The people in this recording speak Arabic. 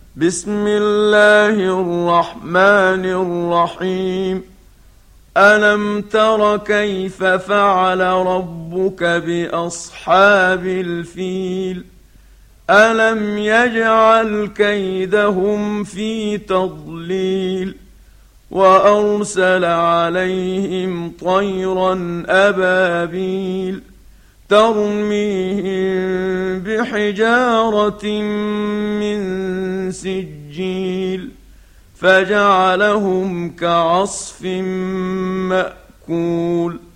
بسم الله الرحمن الرحيم. ألم تر كيف فعل ربك بأصحاب الفيل؟ ألم يجعل كيدهم في تضليل وأرسل عليهم طيرا أبابيل ترميهم بحجارة من سجيل فجعلهم كعصف مأكول.